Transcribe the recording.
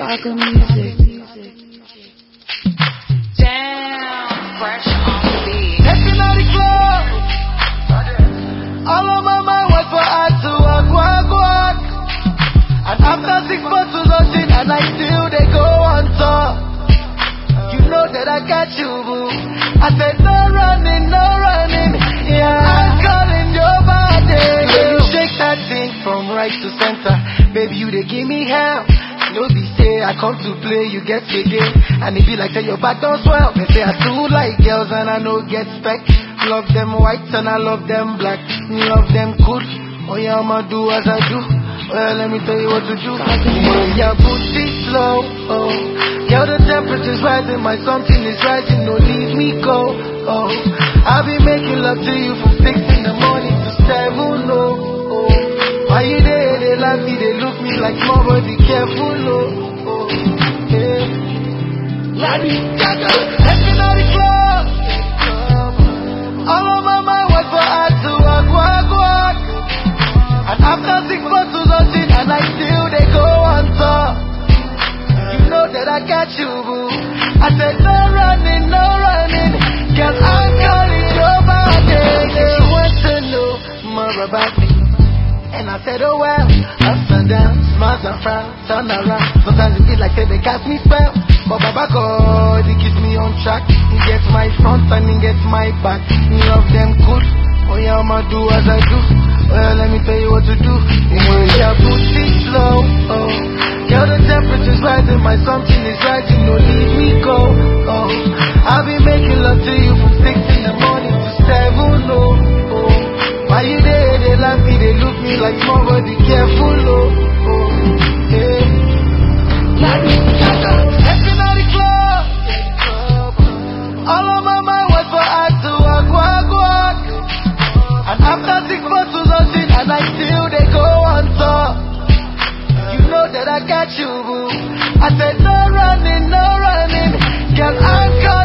Gaga music. Damn, fresh on the beat. Stepping out the club. All of my mind was for her to walk. And after 6 bottles of gin, and I still they go on top. You know that I got you, boo. I said no running. Yeah, I'm calling your body. Yeah, you shake that thing from right to center. Baby, you they give me hell. No be say I come to play, you get the game. And it be like say your back don't swell. They say I too like girls and I no get spec. Love them white and I love them black. Love them cool. Oh yeah, I'ma do as I do. Well, let me tell you what to do. Yeah, booty slow. Oh, girl, the temperature's rising, my something is rising. No, leave me go. Oh, I'll be making love to you from 6 in the morning to 7. Oh, why you there? They laugh me, they look me like small, but be careful. Oh, yeah. Lady Gaga, stepping out the club. All of my mind was for her to walk. And after 6 bottles of gin, and I still they go on top. You know that I got you, boo. I said no running. Girl, I'm calling your body. She wants to know more about me. And I said, oh well, ups and downs, smiles and frowns, turn around. Sometimes it feel like they cast me spell. But Baba God, he keeps me on track. He gets my front and he gets my back. He love them good. Oh yeah, I'ma do as I do. Well, let me tell you what to do. Yeah, booty slow. Oh, girl, the temperature's rising, my something is rising. No, leave me go. Oh, I'll be making love to you from 6 in the morning to 7. Oh, why you there? They laugh me, they look me like small, but be careful. Oh, yeah. Lady Gaga, stepping out the club. All of my mind was for her to walk. And after 6 bottles of gin, and I still they go on top. You know that I got you, boo. I said no running. Girl, I'm calling.